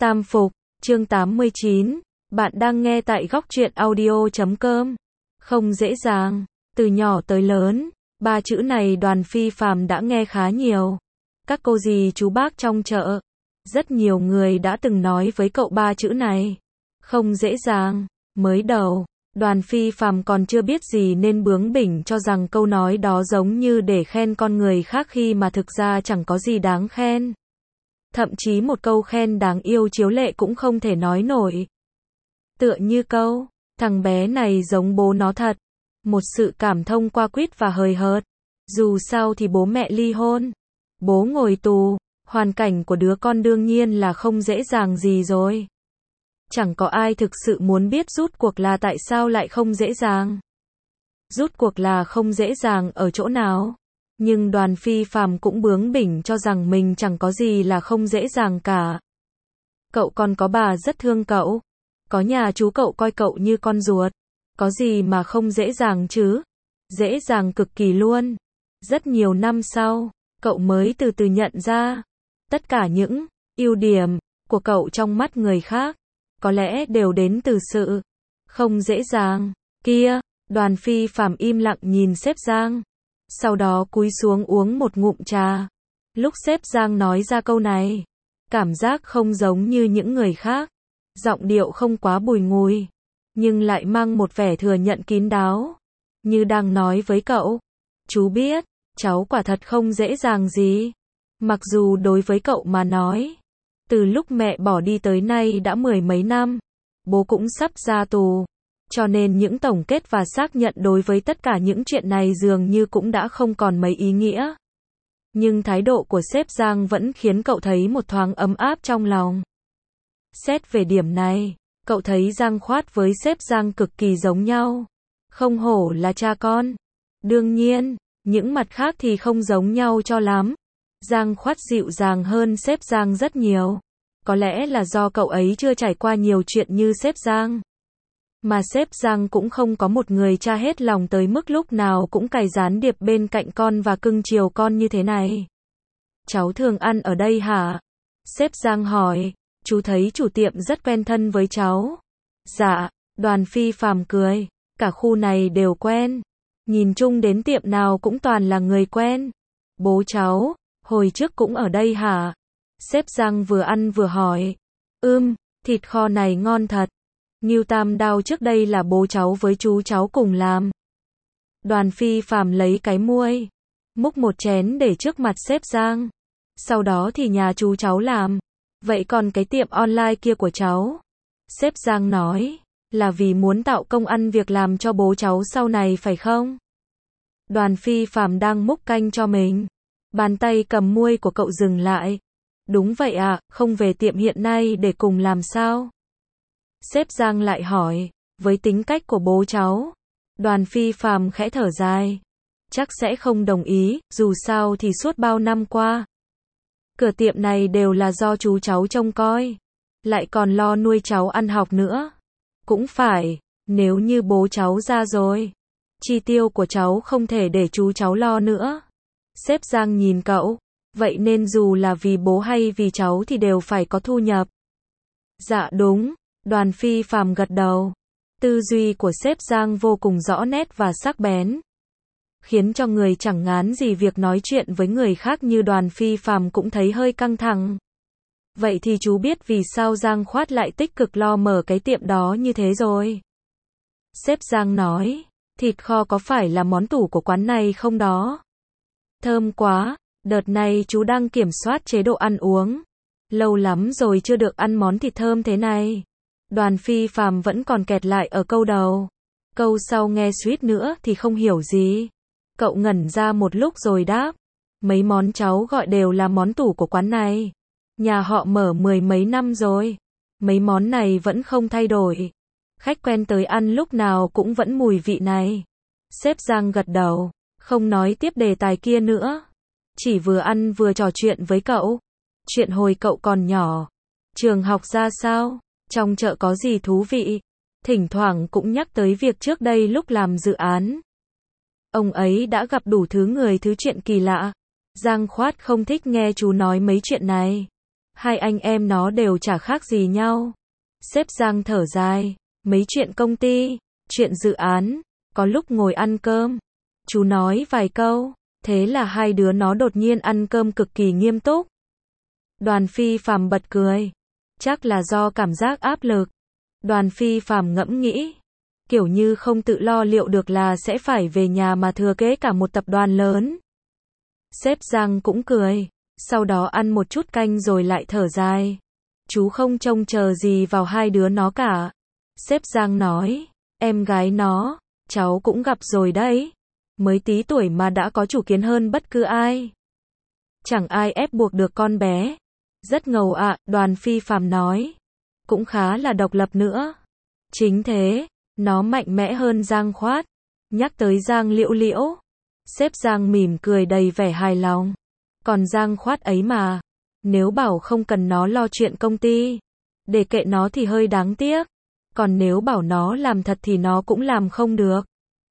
Tam Phục, chương 89, bạn đang nghe tại góc truyện audio.com. Không dễ dàng, từ nhỏ tới lớn, ba chữ này Đoàn Phi Phàm đã nghe khá nhiều. Các cô dì chú bác trong chợ, rất nhiều người đã từng nói với cậu ba chữ này. Không dễ dàng, mới đầu, Đoàn Phi Phàm còn chưa biết gì nên bướng bỉnh cho rằng câu nói đó giống như để khen con người khác khi mà thực ra chẳng có gì đáng khen. Thậm chí một câu khen đáng yêu chiếu lệ cũng không thể nói nổi. Tựa như câu, thằng bé này giống bố nó thật. Một sự cảm thông qua quýt và hời hợt. Dù sao thì bố mẹ ly hôn, bố ngồi tù, hoàn cảnh của đứa con đương nhiên là không dễ dàng gì rồi. Chẳng có ai thực sự muốn biết rút cuộc là tại sao lại không dễ dàng. Rút cuộc là không dễ dàng ở chỗ nào. Nhưng Đoàn Phi Phàm cũng bướng bỉnh cho rằng mình chẳng có gì là không dễ dàng cả. Cậu còn có bà rất thương cậu. Có nhà chú cậu coi cậu như con ruột. Có gì mà không dễ dàng chứ? Dễ dàng cực kỳ luôn. Rất nhiều năm sau, cậu mới từ từ nhận ra. Tất cả những ưu điểm của cậu trong mắt người khác, có lẽ đều đến từ sự không dễ dàng kia. Đoàn Phi Phàm im lặng nhìn sếp Giang. Sau đó cúi xuống uống một ngụm trà. Lúc sếp Giang nói ra câu này, cảm giác không giống như những người khác. Giọng điệu không quá bùi ngùi, nhưng lại mang một vẻ thừa nhận kín đáo. Như đang nói với cậu, chú biết, cháu quả thật không dễ dàng gì. Mặc dù đối với cậu mà nói, từ lúc mẹ bỏ đi tới nay đã 10 mấy năm, bố cũng sắp ra tù. Cho nên những tổng kết và xác nhận đối với tất cả những chuyện này dường như cũng đã không còn mấy ý nghĩa. Nhưng thái độ của sếp Giang vẫn khiến cậu thấy một thoáng ấm áp trong lòng. Xét về điểm này, cậu thấy Giang Khoát với sếp Giang cực kỳ giống nhau. Không hổ là cha con. Đương nhiên, những mặt khác thì không giống nhau cho lắm. Giang Khoát dịu dàng hơn sếp Giang rất nhiều. Có lẽ là do cậu ấy chưa trải qua nhiều chuyện như sếp Giang. Mà sếp Giang cũng không có một người cha hết lòng tới mức lúc nào cũng cài gián điệp bên cạnh con và cưng chiều con như thế này. Cháu thường ăn ở đây hả? Sếp Giang hỏi. Chú thấy chủ tiệm rất quen thân với cháu. Dạ, Đoàn Phi Phàm cười. Cả khu này đều quen. Nhìn chung đến tiệm nào cũng toàn là người quen. Bố cháu, hồi trước cũng ở đây hả? Sếp Giang vừa ăn vừa hỏi. Thịt kho này ngon thật. Ngưu Tam Đao trước đây là bố cháu với chú cháu cùng làm. Đoàn Phi Phàm lấy cái muôi, múc một chén để trước mặt sếp Giang. Sau đó thì nhà chú cháu làm. Vậy còn cái tiệm online kia của cháu? Sếp Giang nói, là vì muốn tạo công ăn việc làm cho bố cháu sau này phải không? Đoàn Phi Phàm đang múc canh cho mình. Bàn tay cầm muôi của cậu dừng lại. Đúng vậy ạ, không về tiệm hiện nay để cùng làm sao? Sếp Giang lại hỏi, với tính cách của bố cháu. Đoàn Phi Phàm khẽ thở dài. Chắc sẽ không đồng ý, dù sao thì suốt bao năm qua, cửa tiệm này đều là do chú cháu trông coi. Lại còn lo nuôi cháu ăn học nữa. Cũng phải, nếu như bố cháu ra rồi, chi tiêu của cháu không thể để chú cháu lo nữa. Sếp Giang nhìn cậu, vậy nên dù là vì bố hay vì cháu thì đều phải có thu nhập. Dạ đúng, Đoàn Phi Phàm gật đầu. Tư duy của sếp Giang vô cùng rõ nét và sắc bén, khiến cho người chẳng ngán gì việc nói chuyện với người khác như Đoàn Phi Phàm cũng thấy hơi căng thẳng. Vậy thì chú biết vì sao Giang Khoát lại tích cực lo mở cái tiệm đó như thế rồi. Sếp Giang nói, thịt kho có phải là món tủ của quán này không đó? Thơm quá, đợt này chú đang kiểm soát chế độ ăn uống. Lâu lắm rồi chưa được ăn món thịt thơm thế này. Đoàn Phi Phàm vẫn còn kẹt lại ở câu đầu. Câu sau nghe suýt nữa thì không hiểu gì. Cậu ngẩn ra một lúc rồi đáp. Mấy món cháu gọi đều là món tủ của quán này. Nhà họ mở 10 mấy năm rồi. Mấy món này vẫn không thay đổi. Khách quen tới ăn lúc nào cũng vẫn mùi vị này. Sếp Giang gật đầu, không nói tiếp đề tài kia nữa. Chỉ vừa ăn vừa trò chuyện với cậu. Chuyện hồi cậu còn nhỏ. Trường học ra sao? Trong chợ có gì thú vị? Thỉnh thoảng cũng nhắc tới việc trước đây lúc làm dự án. Ông ấy đã gặp đủ thứ người thứ chuyện kỳ lạ. Giang Khoát không thích nghe chú nói mấy chuyện này. Hai anh em nó đều chả khác gì nhau. Sếp Giang thở dài, mấy chuyện công ty, chuyện dự án, có lúc ngồi ăn cơm, chú nói vài câu, thế là hai đứa nó đột nhiên ăn cơm cực kỳ nghiêm túc. Đoàn Phi Phạm bật cười, chắc là do cảm giác áp lực. Đoàn Phi Phạm ngẫm nghĩ, kiểu như không tự lo liệu được là sẽ phải về nhà mà thừa kế cả một tập đoàn lớn. Sếp Giang cũng cười, sau đó ăn một chút canh rồi lại thở dài. Chú không trông chờ gì vào hai đứa nó cả. Sếp Giang nói, em gái nó, cháu cũng gặp rồi đấy. Mới tí tuổi mà đã có chủ kiến hơn bất cứ ai. Chẳng ai ép buộc được con bé. Rất ngầu ạ, Đoàn Phi Phạm nói. Cũng khá là độc lập nữa. Chính thế, nó mạnh mẽ hơn Giang Khoát. Nhắc tới Giang Liễu Liễu, sếp Giang mỉm cười đầy vẻ hài lòng. Còn Giang Khoát ấy mà, nếu bảo không cần nó lo chuyện công ty, để kệ nó thì hơi đáng tiếc. Còn nếu bảo nó làm thật thì nó cũng làm không được.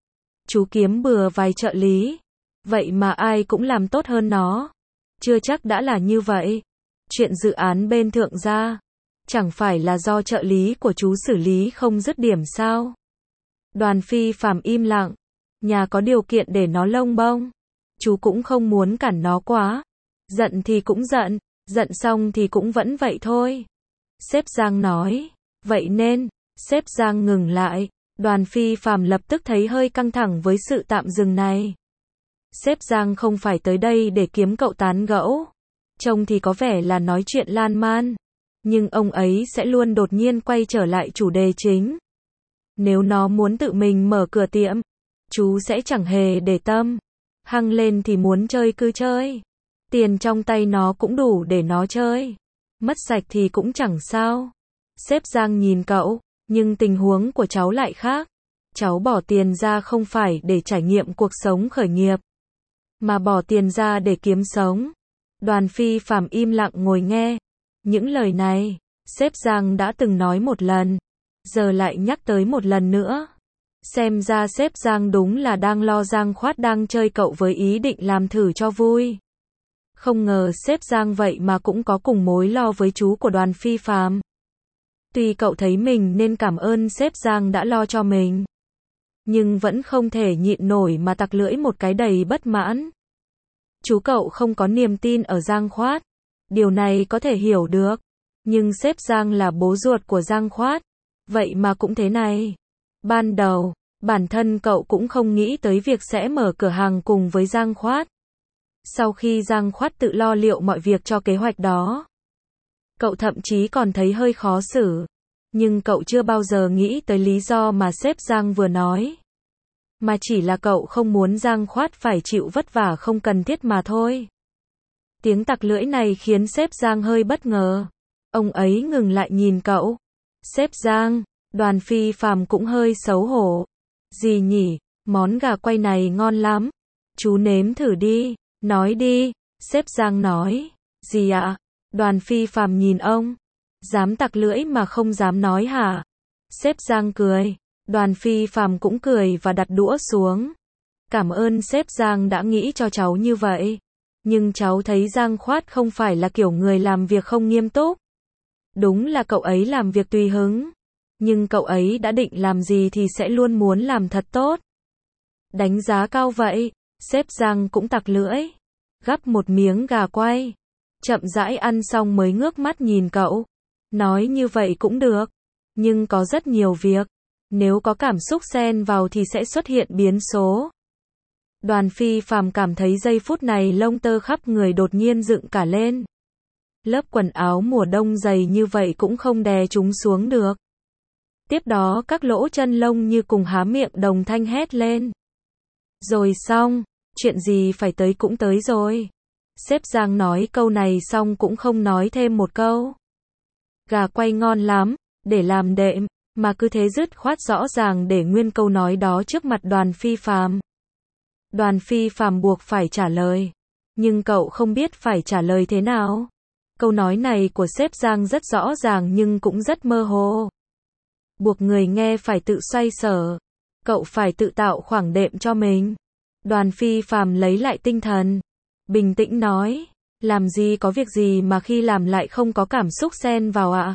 Chú kiếm bừa vài trợ lý, vậy mà ai cũng làm tốt hơn nó. Chưa chắc đã là như vậy. Chuyện dự án bên Thượng gia, chẳng phải là do trợ lý của chú xử lý không dứt điểm sao? Đoàn Phi Phạm im lặng. Nhà có điều kiện để nó lông bông. Chú cũng không muốn cản nó quá. Giận thì cũng giận, giận xong thì cũng vẫn vậy thôi. Sếp Giang nói. Vậy nên, sếp Giang ngừng lại. Đoàn Phi Phạm lập tức thấy hơi căng thẳng với sự tạm dừng này. Sếp Giang không phải tới đây để kiếm cậu tán gẫu. Trông thì có vẻ là nói chuyện lan man. Nhưng ông ấy sẽ luôn đột nhiên quay trở lại chủ đề chính. Nếu nó muốn tự mình mở cửa tiệm, chú sẽ chẳng hề để tâm. Hăng lên thì muốn chơi cứ chơi. Tiền trong tay nó cũng đủ để nó chơi. Mất sạch thì cũng chẳng sao. Sếp Giang nhìn cậu, nhưng tình huống của cháu lại khác. Cháu bỏ tiền ra không phải để trải nghiệm cuộc sống khởi nghiệp, mà bỏ tiền ra để kiếm sống. Đoàn Phi Phạm im lặng ngồi nghe. Những lời này, sếp Giang đã từng nói một lần, giờ lại nhắc tới một lần nữa. Xem ra sếp Giang đúng là đang lo Giang Khoát đang chơi cậu với ý định làm thử cho vui. Không ngờ sếp Giang vậy mà cũng có cùng mối lo với chú của Đoàn Phi Phạm. Tuy cậu thấy mình nên cảm ơn sếp Giang đã lo cho mình, nhưng vẫn không thể nhịn nổi mà tặc lưỡi một cái đầy bất mãn. Chú cậu không có niềm tin ở Giang Khoát. Điều này có thể hiểu được. Nhưng sếp Giang là bố ruột của Giang Khoát. Vậy mà cũng thế này. Ban đầu, bản thân cậu cũng không nghĩ tới việc sẽ mở cửa hàng cùng với Giang Khoát. Sau khi Giang Khoát tự lo liệu mọi việc cho kế hoạch đó, cậu thậm chí còn thấy hơi khó xử. Nhưng cậu chưa bao giờ nghĩ tới lý do mà sếp Giang vừa nói. Mà chỉ là cậu không muốn Giang Khoát phải chịu vất vả không cần thiết mà thôi. Tiếng tặc lưỡi này khiến sếp Giang hơi bất ngờ. Ông ấy ngừng lại nhìn cậu. Sếp Giang, Đoàn Phi Phạm cũng hơi xấu hổ. Gì nhỉ, món gà quay này ngon lắm. Chú nếm thử đi, nói đi. Sếp Giang nói. Gì ạ? Đoàn Phi Phạm nhìn ông. Dám tặc lưỡi mà không dám nói hả? Sếp Giang cười. Đoàn Phi Phạm cũng cười và đặt đũa xuống. Cảm ơn sếp Giang đã nghĩ cho cháu như vậy. Nhưng cháu thấy Giang Khoát không phải là kiểu người làm việc không nghiêm túc. Đúng là cậu ấy làm việc tùy hứng. Nhưng cậu ấy đã định làm gì thì sẽ luôn muốn làm thật tốt. Đánh giá cao vậy. Sếp Giang cũng tặc lưỡi. Gắp một miếng gà quay. Chậm rãi ăn xong mới ngước mắt nhìn cậu. Nói như vậy cũng được. Nhưng có rất nhiều việc. Nếu có cảm xúc xen vào thì sẽ xuất hiện biến số. Đoàn Phi Phạm cảm thấy giây phút này lông tơ khắp người đột nhiên dựng cả lên. Lớp quần áo mùa đông dày như vậy cũng không đè chúng xuống được. Tiếp đó các lỗ chân lông như cùng há miệng đồng thanh hét lên. Rồi xong, chuyện gì phải tới cũng tới rồi. Sếp Giang nói câu này xong cũng không nói thêm một câu. Gà quay ngon lắm, để làm đệm, mà cứ thế dứt khoát rõ ràng để nguyên câu nói đó trước mặt Đoàn Phi Phạm. Đoàn Phi Phạm buộc phải trả lời. Nhưng cậu không biết phải trả lời thế nào. Câu nói này của sếp Giang rất rõ ràng nhưng cũng rất mơ hồ. Buộc người nghe phải tự xoay sở. Cậu phải tự tạo khoảng đệm cho mình. Đoàn Phi Phạm lấy lại tinh thần. Bình tĩnh nói. Làm gì có việc gì mà khi làm lại không có cảm xúc xen vào ạ?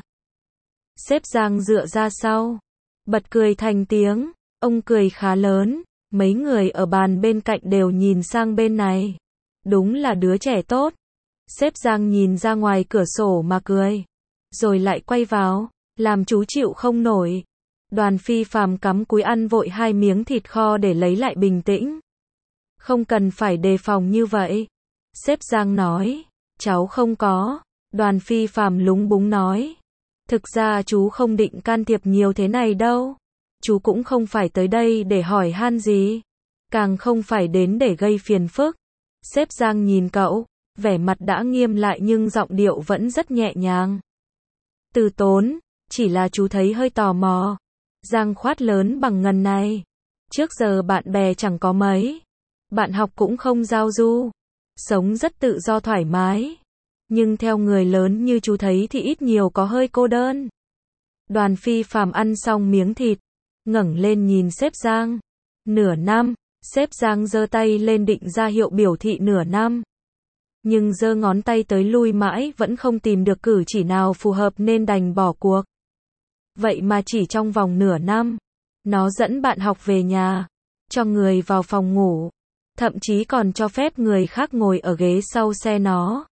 Sếp Giang dựa ra sau, bật cười thành tiếng, ông cười khá lớn, mấy người ở bàn bên cạnh đều nhìn sang bên này. Đúng là đứa trẻ tốt. Sếp Giang nhìn ra ngoài cửa sổ mà cười, rồi lại quay vào, làm chú chịu không nổi. Đoàn Phi Phàm cắm cúi ăn vội 2 miếng thịt kho để lấy lại bình tĩnh. Không cần phải đề phòng như vậy. Sếp Giang nói, cháu không có. Đoàn Phi Phàm lúng búng nói, thực ra chú không định can thiệp nhiều thế này đâu. Chú cũng không phải tới đây để hỏi han gì, càng không phải đến để gây phiền phức. Sếp Giang nhìn cậu, vẻ mặt đã nghiêm lại nhưng giọng điệu vẫn rất nhẹ nhàng. Từ Tốn, chỉ là chú thấy hơi tò mò. Giang Khoát lớn bằng ngần này. Trước giờ bạn bè chẳng có mấy. Bạn học cũng không giao du. Sống rất tự do thoải mái. Nhưng theo người lớn như chú thấy thì ít nhiều có hơi cô đơn. Đoàn Phi Phàm ăn xong miếng thịt, ngẩng lên nhìn sếp Giang. Nửa năm, sếp Giang giơ tay lên định ra hiệu biểu thị nửa năm. Nhưng giơ ngón tay tới lui mãi vẫn không tìm được cử chỉ nào phù hợp nên đành bỏ cuộc. Vậy mà chỉ trong vòng nửa năm, nó dẫn bạn học về nhà, cho người vào phòng ngủ, thậm chí còn cho phép người khác ngồi ở ghế sau xe nó.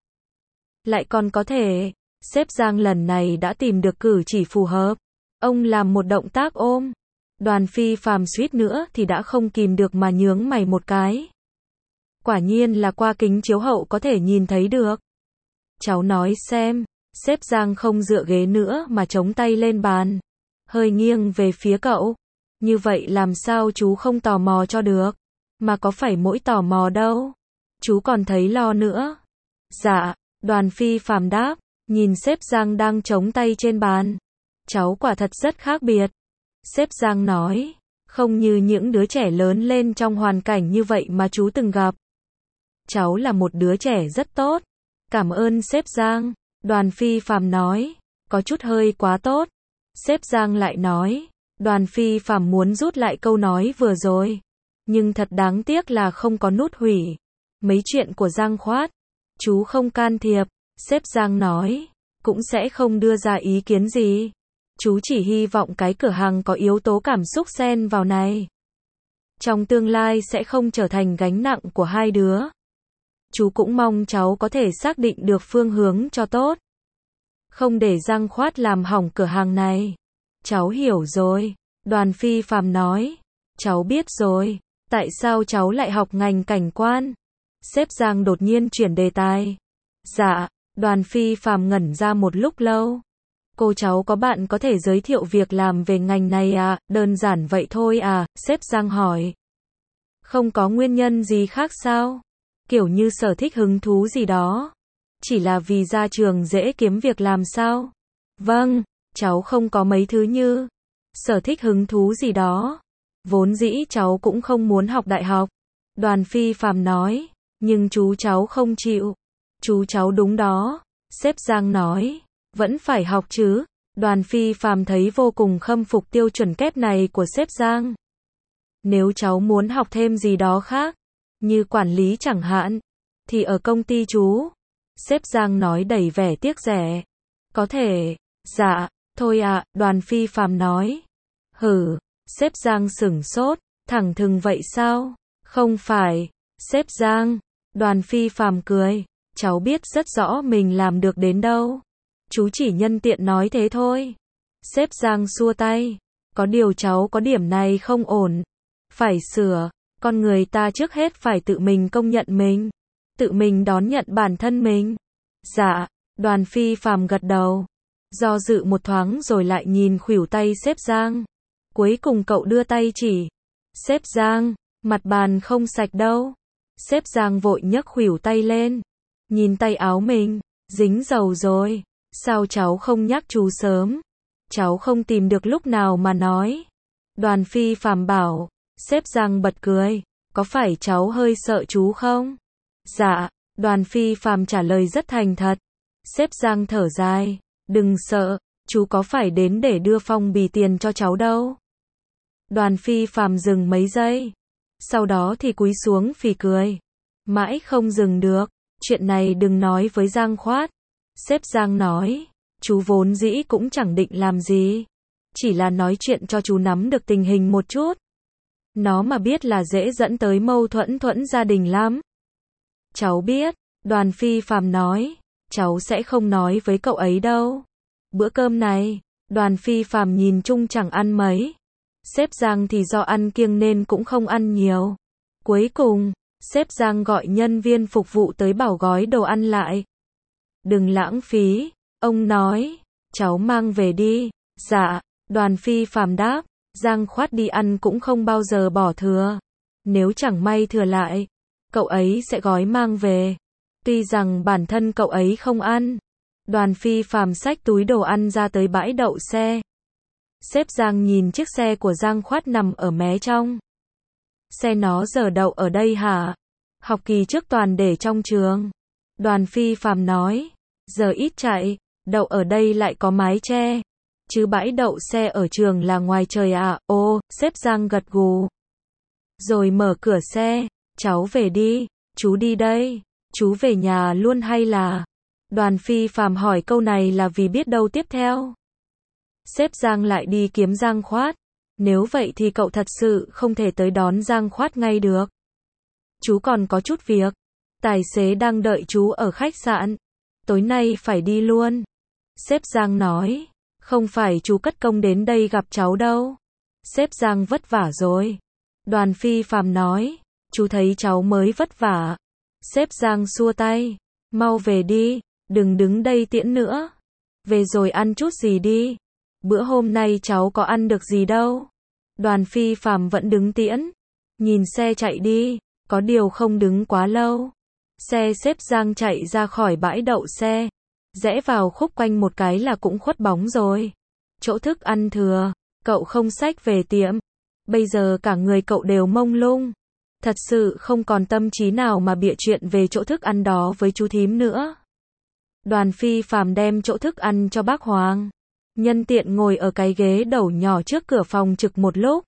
Lại còn có thể, sếp Giang lần này đã tìm được cử chỉ phù hợp. Ông làm một động tác ôm. Đoàn Phi Phàm suýt nữa thì đã không kìm được mà nhướng mày một cái. Quả nhiên là qua kính chiếu hậu có thể nhìn thấy được. Cháu nói xem. Sếp Giang không dựa ghế nữa mà chống tay lên bàn, hơi nghiêng về phía cậu. Như vậy làm sao chú không tò mò cho được. Mà có phải mỗi tò mò đâu. Chú còn thấy lo nữa. Dạ, Đoàn Phi Phàm đáp, nhìn sếp Giang đang chống tay trên bàn. Cháu quả thật rất khác biệt. Sếp Giang nói, không như những đứa trẻ lớn lên trong hoàn cảnh như vậy mà chú từng gặp. Cháu là một đứa trẻ rất tốt. Cảm ơn sếp Giang. Đoàn Phi Phàm nói, có chút hơi quá tốt. Sếp Giang lại nói, Đoàn Phi Phàm muốn rút lại câu nói vừa rồi. Nhưng thật đáng tiếc là không có nút hủy. Mấy chuyện của Giang Khoát, chú không can thiệp. Sếp Giang nói, cũng sẽ không đưa ra ý kiến gì. Chú chỉ hy vọng cái cửa hàng có yếu tố cảm xúc xen vào này. Trong tương lai sẽ không trở thành gánh nặng của hai đứa. Chú cũng mong cháu có thể xác định được phương hướng cho tốt. Không để Giang Khoát làm hỏng cửa hàng này. Cháu hiểu rồi. Đoàn Phi Phàm nói. Cháu biết rồi. Tại sao cháu lại học ngành cảnh quan? Sếp Giang đột nhiên chuyển đề tài. Dạ, Đoàn Phi Phàm ngẩn ra một lúc lâu. Cô cháu có bạn có thể giới thiệu việc làm về ngành này à? Đơn giản vậy thôi à? Sếp Giang hỏi. Không có nguyên nhân gì khác sao? Kiểu như sở thích hứng thú gì đó. Chỉ là vì ra trường dễ kiếm việc làm sao? Vâng, cháu không có mấy thứ như sở thích hứng thú gì đó. Vốn dĩ cháu cũng không muốn học đại học. Đoàn Phi Phàm nói, nhưng chú cháu không chịu. Chú cháu đúng đó. Sếp Giang nói, vẫn phải học chứ. Đoàn Phi Phàm thấy vô cùng khâm phục tiêu chuẩn kép này của sếp Giang. Nếu cháu muốn học thêm gì đó khác, như quản lý chẳng hạn, thì ở công ty chú. Sếp Giang nói đầy vẻ tiếc rẻ. Có thể. Dạ, thôi ạ, Đoàn Phi Phàm nói. Hử, sếp Giang sửng sốt, thẳng thừng vậy sao? Không phải, sếp Giang. Đoàn Phi Phàm cười, cháu biết rất rõ mình làm được đến đâu. Chú chỉ nhân tiện nói thế thôi. Sếp Giang xua tay. Có điều cháu có điểm này không ổn. Phải sửa, con người ta trước hết phải tự mình công nhận mình. Tự mình đón nhận bản thân mình. Dạ, Đoàn Phi Phàm gật đầu. Do dự một thoáng rồi lại nhìn khuỷu tay sếp Giang. Cuối cùng cậu đưa tay chỉ. Sếp Giang, mặt bàn không sạch đâu. Sếp Giang vội nhấc khuỷu tay lên. Nhìn tay áo mình, dính dầu rồi. Sao cháu không nhắc chú sớm? Cháu không tìm được lúc nào mà nói. Đoàn Phi Phàm bảo. Sếp Giang bật cười. Có phải cháu hơi sợ chú không? Dạ, Đoàn Phi Phàm trả lời rất thành thật. Sếp Giang thở dài. Đừng sợ, chú có phải đến để đưa phong bì tiền cho cháu đâu. Đoàn Phi Phàm dừng mấy giây. Sau đó thì cúi xuống phì cười. Mãi không dừng được. Chuyện này đừng nói với Giang Khoát. Sếp Giang nói, chú vốn dĩ cũng chẳng định làm gì. Chỉ là nói chuyện cho chú nắm được tình hình một chút. Nó mà biết là dễ dẫn tới mâu thuẫn gia đình lắm. Cháu biết, Đoàn Phi Phạm nói, cháu sẽ không nói với cậu ấy đâu. Bữa cơm này, Đoàn Phi Phạm nhìn chung chẳng ăn mấy. Sếp Giang thì do ăn kiêng nên cũng không ăn nhiều. Cuối cùng, sếp Giang gọi nhân viên phục vụ tới bảo gói đồ ăn lại. Đừng lãng phí, ông nói, cháu mang về đi. Dạ, Đoàn Phi Phạm đáp, Giang Khoát đi ăn cũng không bao giờ bỏ thừa. Nếu chẳng may thừa lại, cậu ấy sẽ gói mang về. Tuy rằng bản thân cậu ấy không ăn. Đoàn Phi Phạm xách túi đồ ăn ra tới bãi đậu xe. Sếp Giang nhìn chiếc xe của Giang Khoát nằm ở mé trong. Xe nó giờ đậu ở đây hả? Học kỳ trước toàn để trong trường. Đoàn Phi Phạm nói, giờ ít chạy, đậu ở đây lại có mái che. Chứ bãi đậu xe ở trường là ngoài trời à? Ô, sếp Giang gật gù. Rồi mở cửa xe, cháu về đi, chú đi đây, chú về nhà luôn hay là? Đoàn Phi Phạm hỏi câu này là vì biết đâu tiếp theo. Sếp Giang lại đi kiếm Giang Khoát. Nếu vậy thì cậu thật sự không thể tới đón Giang Khoát ngay được. Chú còn có chút việc. Tài xế đang đợi chú ở khách sạn. Tối nay phải đi luôn. Sếp Giang nói, không phải chú cất công đến đây gặp cháu đâu. Sếp Giang vất vả rồi. Đoàn Phi Phạm nói, chú thấy cháu mới vất vả. Sếp Giang xua tay, mau về đi, đừng đứng đây tiễn nữa. Về rồi ăn chút gì đi. Bữa hôm nay cháu có ăn được gì đâu. Đoàn Phi Phạm vẫn đứng tiễn. Nhìn xe chạy đi, có điều không đứng quá lâu. Xe sếp Giang chạy ra khỏi bãi đậu xe. Rẽ vào khúc quanh một cái là cũng khuất bóng rồi. Chỗ thức ăn thừa, cậu không xách về tiệm. Bây giờ cả người cậu đều mông lung. Thật sự không còn tâm trí nào mà bịa chuyện về chỗ thức ăn đó với chú thím nữa. Đoàn Phi Phạm đem chỗ thức ăn cho bác Hoàng. Nhân tiện ngồi ở cái ghế đầu nhỏ trước cửa phòng trực một lúc.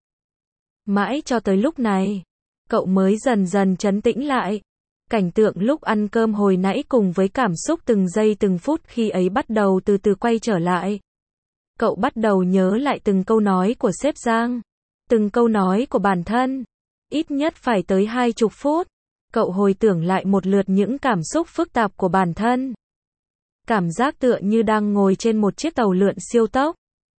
Mãi cho tới lúc này, cậu mới dần dần trấn tĩnh lại. Cảnh tượng lúc ăn cơm hồi nãy cùng với cảm xúc từng giây từng phút khi ấy bắt đầu từ từ quay trở lại. Cậu bắt đầu nhớ lại từng câu nói của sếp Giang, từng câu nói của bản thân. Ít nhất phải tới 20 phút. Cậu hồi tưởng lại một lượt những cảm xúc phức tạp của bản thân. Cảm giác tựa như đang ngồi trên một chiếc tàu lượn siêu tốc.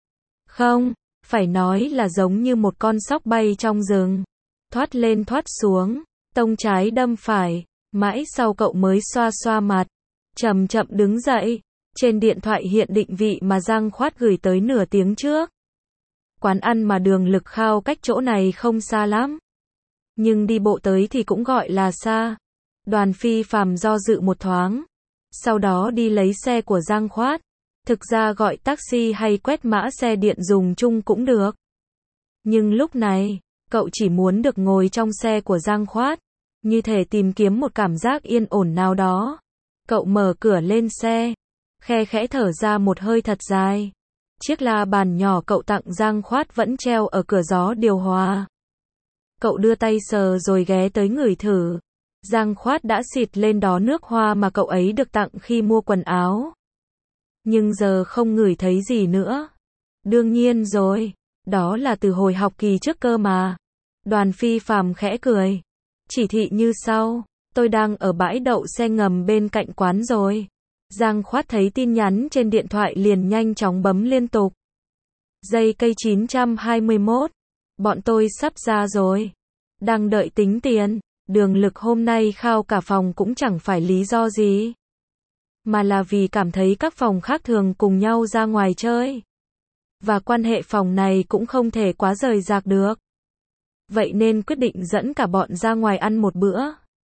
Không, phải nói là giống như một con sóc bay trong rừng. Thoát lên thoát xuống, tông trái đâm phải. Mãi sau cậu mới xoa xoa mặt, chậm chậm đứng dậy. Trên điện thoại hiện định vị mà Giang Khoát gửi tới nửa tiếng trước. Quán ăn mà Đường Lực Khao cách chỗ này không xa lắm. Nhưng đi bộ tới thì cũng gọi là xa. Đoàn Phi Phạm do dự một thoáng. Sau đó đi lấy xe của Giang Khoát. Thực ra gọi taxi hay quét mã xe điện dùng chung cũng được. Nhưng lúc này, cậu chỉ muốn được ngồi trong xe của Giang Khoát. Như thể tìm kiếm một cảm giác yên ổn nào đó. Cậu mở cửa lên xe. Khe khẽ thở ra một hơi thật dài. Chiếc la bàn nhỏ cậu tặng Giang Khoát vẫn treo ở cửa gió điều hòa. Cậu đưa tay sờ rồi ghé tới ngửi thử. Giang Khoát đã xịt lên đó nước hoa mà cậu ấy được tặng khi mua quần áo. Nhưng giờ không ngửi thấy gì nữa. Đương nhiên rồi, đó là từ hồi học kỳ trước cơ mà. Đoàn Phi Phạm khẽ cười. Chỉ thị như sau, tôi đang ở bãi đậu xe ngầm bên cạnh quán rồi. Giang Khoát thấy tin nhắn trên điện thoại liền nhanh chóng bấm liên tục. Giây cây 921. Bọn tôi sắp ra rồi. Đang đợi tính tiền. Đường Lực hôm nay khao cả phòng cũng chẳng phải lý do gì. Mà là vì cảm thấy các phòng khác thường cùng nhau ra ngoài chơi. Và quan hệ phòng này cũng không thể quá rời rạc được. Vậy nên quyết định dẫn cả bọn ra ngoài ăn một bữa.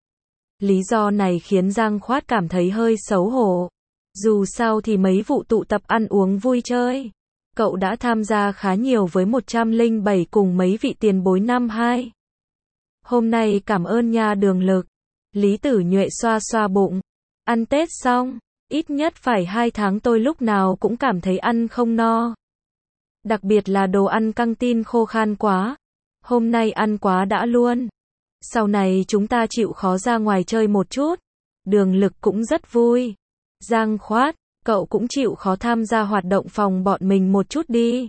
Lý do này khiến Giang Khoát cảm thấy hơi xấu hổ. Dù sao thì mấy vụ tụ tập ăn uống vui chơi, cậu đã tham gia khá nhiều với 107 cùng mấy vị tiền bối năm 2. Hôm nay cảm ơn nha Đường Lực. Lý Tử Nhuệ xoa xoa bụng. Ăn Tết xong, ít nhất phải 2 tháng tôi lúc nào cũng cảm thấy ăn không no. Đặc biệt là đồ ăn căng tin khô khan quá. Hôm nay ăn quá đã luôn. Sau này chúng ta chịu khó ra ngoài chơi một chút. Đường Lực cũng rất vui. Giang Khoát, cậu cũng chịu khó tham gia hoạt động phòng bọn mình một chút đi.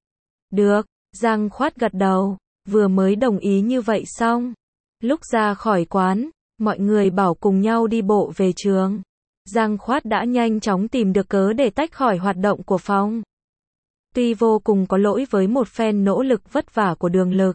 Được, Giang Khoát gật đầu, vừa mới đồng ý như vậy xong. Lúc ra khỏi quán, mọi người bảo cùng nhau đi bộ về trường. Giang Khoát đã nhanh chóng tìm được cớ để tách khỏi hoạt động của phòng. Tuy vô cùng có lỗi với một phen nỗ lực vất vả của Đường Lực,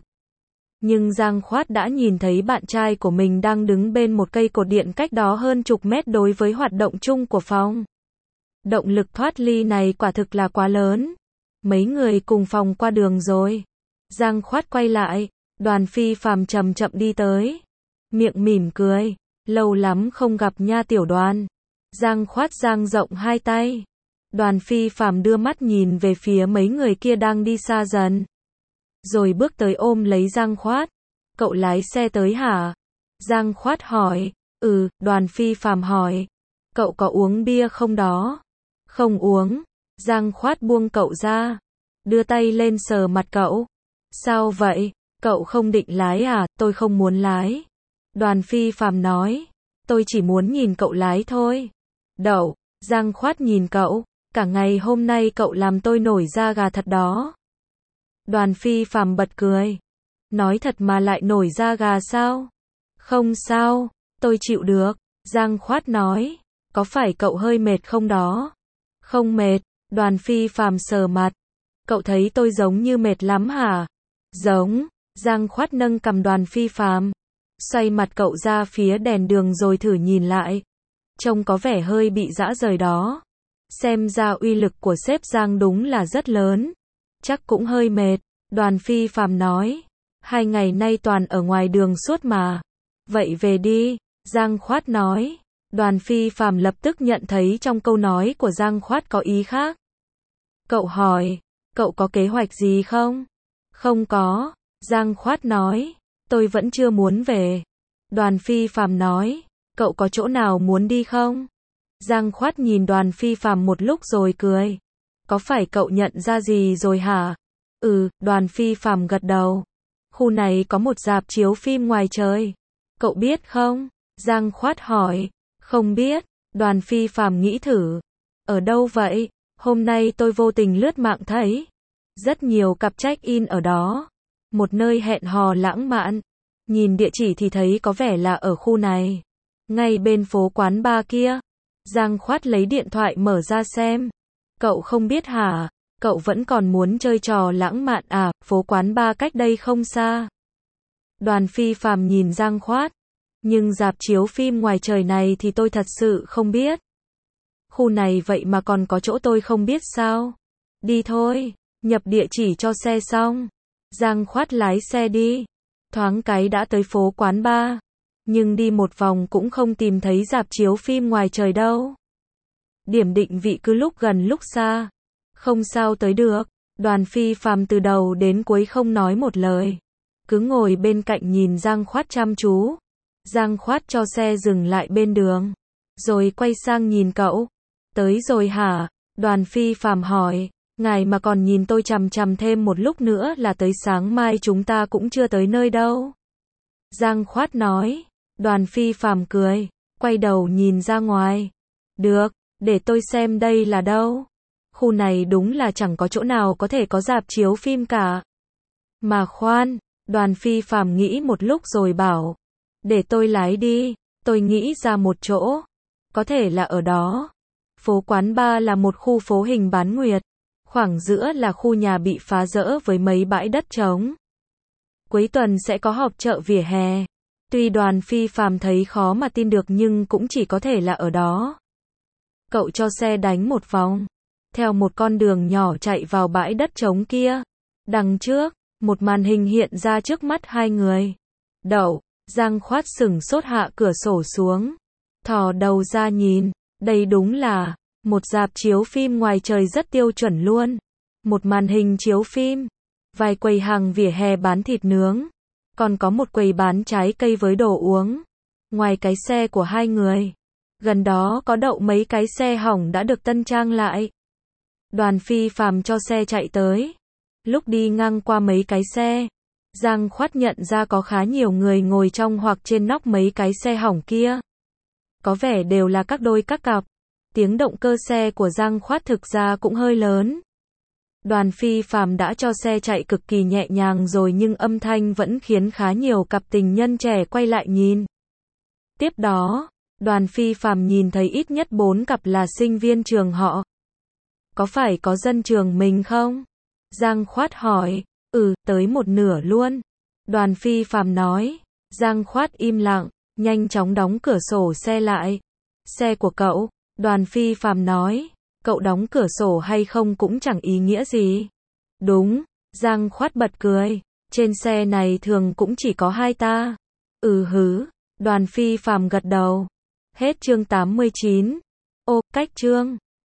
nhưng Giang Khoát đã nhìn thấy bạn trai của mình đang đứng bên một cây cột điện cách đó hơn chục mét đối với hoạt động chung của phòng. Động lực thoát ly này quả thực là quá lớn. Mấy người cùng phòng qua đường rồi. Giang Khoát quay lại, Đoàn Phi Phàm chậm chậm đi tới. Miệng mỉm cười, lâu lắm không gặp nha tiểu Đoàn. Giang Khoát dang rộng hai tay. Đoàn Phi Phàm đưa mắt nhìn về phía mấy người kia đang đi xa dần. Rồi bước tới ôm lấy Giang Khoát. Cậu lái xe tới hả? Giang Khoát hỏi. Đoàn Phi Phàm hỏi. Cậu có uống bia không đó? Không uống. Giang Khoát buông cậu ra. Đưa tay lên sờ mặt cậu. Sao vậy? Cậu không định lái à? Tôi không muốn lái. Đoàn Phi Phàm nói. Tôi chỉ muốn nhìn cậu lái thôi. Đậu. Giang Khoát nhìn cậu. Cả ngày hôm nay cậu làm tôi nổi da gà thật đó. Đoàn Phi Phàm bật cười. Nói thật mà lại nổi da gà sao? Không sao, tôi chịu được. Giang Khoát nói. Có phải cậu hơi mệt không đó? Không mệt. Đoàn Phi Phàm sờ mặt. Cậu thấy tôi giống như mệt lắm hả? Giống. Giang Khoát nâng cằm Đoàn Phi Phàm, xoay mặt cậu ra phía đèn đường rồi thử nhìn lại. Trông có vẻ hơi bị rã rời đó. Xem ra uy lực của sếp Giang đúng là rất lớn. Chắc cũng hơi mệt. Đoàn Phi Phàm nói. 2 ngày nay toàn ở ngoài đường suốt mà. Vậy về đi. Giang Khoát nói. Đoàn Phi Phàm lập tức nhận thấy trong câu nói của Giang Khoát có ý khác. Cậu hỏi. Cậu có kế hoạch gì không? Không có. Giang Khoát nói. Tôi vẫn chưa muốn về. Đoàn Phi Phàm nói. Cậu có chỗ nào muốn đi không? Giang Khoát nhìn Đoàn Phi Phàm một lúc rồi cười. Có phải cậu nhận ra gì rồi hả? Đoàn Phi Phàm gật đầu. Khu này có một rạp chiếu phim ngoài trời. Cậu biết không? Giang Khoát hỏi. Không biết. Đoàn Phi Phàm nghĩ thử. Ở đâu vậy? Hôm nay tôi vô tình lướt mạng thấy. Rất nhiều cặp check-in ở đó. Một nơi hẹn hò lãng mạn. Nhìn địa chỉ thì thấy có vẻ là ở khu này. Ngay bên phố quán bar kia. Giang Khoát lấy điện thoại mở ra xem. Cậu không biết hả? Cậu vẫn còn muốn chơi trò lãng mạn à? Phố quán bar cách đây không xa. Đoàn Phi Phàm nhìn Giang Khoát. Nhưng rạp chiếu phim ngoài trời này thì tôi thật sự không biết. Khu này vậy mà còn có chỗ tôi không biết sao? Đi thôi. Nhập địa chỉ cho xe xong. Giang Khoát lái xe đi. Thoáng cái đã tới phố quán bar. Nhưng đi một vòng cũng không tìm thấy rạp chiếu phim ngoài trời đâu. Điểm định vị cứ lúc gần lúc xa. Không sao tới được. Đoàn Phi Phàm từ đầu đến cuối không nói một lời. Cứ ngồi bên cạnh nhìn Giang Khoát chăm chú. Giang Khoát cho xe dừng lại bên đường. Rồi quay sang nhìn cậu. Tới rồi hả? Đoàn Phi Phàm hỏi. Ngài mà còn nhìn tôi chằm chằm thêm một lúc nữa là tới sáng mai chúng ta cũng chưa tới nơi đâu. Giang Khoát nói. Đoàn Phi Phàm cười. Quay đầu nhìn ra ngoài. Được, để tôi xem đây là đâu. Khu này đúng là chẳng có chỗ nào có thể có rạp chiếu phim cả. Mà khoan, Đoàn Phi Phàm nghĩ một lúc rồi bảo. Để tôi lái đi, tôi nghĩ ra một chỗ. Có thể là ở đó. Phố quán bar là một khu phố hình bán nguyệt. Khoảng giữa là khu nhà bị phá rỡ với mấy bãi đất trống. Cuối tuần sẽ có họp chợ vỉa hè. Tuy Đoàn Phi Phàm thấy khó mà tin được nhưng cũng chỉ có thể là ở đó. Cậu cho xe đánh một vòng. Theo một con đường nhỏ chạy vào bãi đất trống kia. Đằng trước, một màn hình hiện ra trước mắt hai người. Đậu, Giang Khoát sửng sốt hạ cửa sổ xuống. Thò đầu ra nhìn. Đây đúng là một rạp chiếu phim ngoài trời rất tiêu chuẩn luôn. Một màn hình chiếu phim. Vài quầy hàng vỉa hè bán thịt nướng. Còn có một quầy bán trái cây với đồ uống. Ngoài cái xe của hai người, gần đó có đậu mấy cái xe hỏng đã được tân trang lại. Đoàn Phi Phàm cho xe chạy tới. Lúc đi ngang qua mấy cái xe, Giang Khoát nhận ra có khá nhiều người ngồi trong hoặc trên nóc mấy cái xe hỏng kia. có vẻ đều là các đôi các cặp. Tiếng động cơ xe của Giang Khoát thực ra cũng hơi lớn. Đoàn Phi Phạm đã cho xe chạy cực kỳ nhẹ nhàng rồi nhưng âm thanh vẫn khiến khá nhiều cặp tình nhân trẻ quay lại nhìn. Tiếp đó, Đoàn Phi Phạm nhìn thấy ít nhất 4 cặp là sinh viên trường họ. Có phải có dân trường mình không? Giang Khoát hỏi. Tới một nửa luôn. Đoàn Phi Phạm nói. Giang Khoát im lặng, nhanh chóng đóng cửa sổ xe lại. Xe của cậu, Đoàn Phi Phạm nói. Cậu đóng cửa sổ hay không cũng chẳng ý nghĩa gì. Đúng, Giang Khoát bật cười. Trên xe này thường cũng chỉ có hai ta. Đoàn Phi Phạm gật đầu. Hết chương 89. Cách chương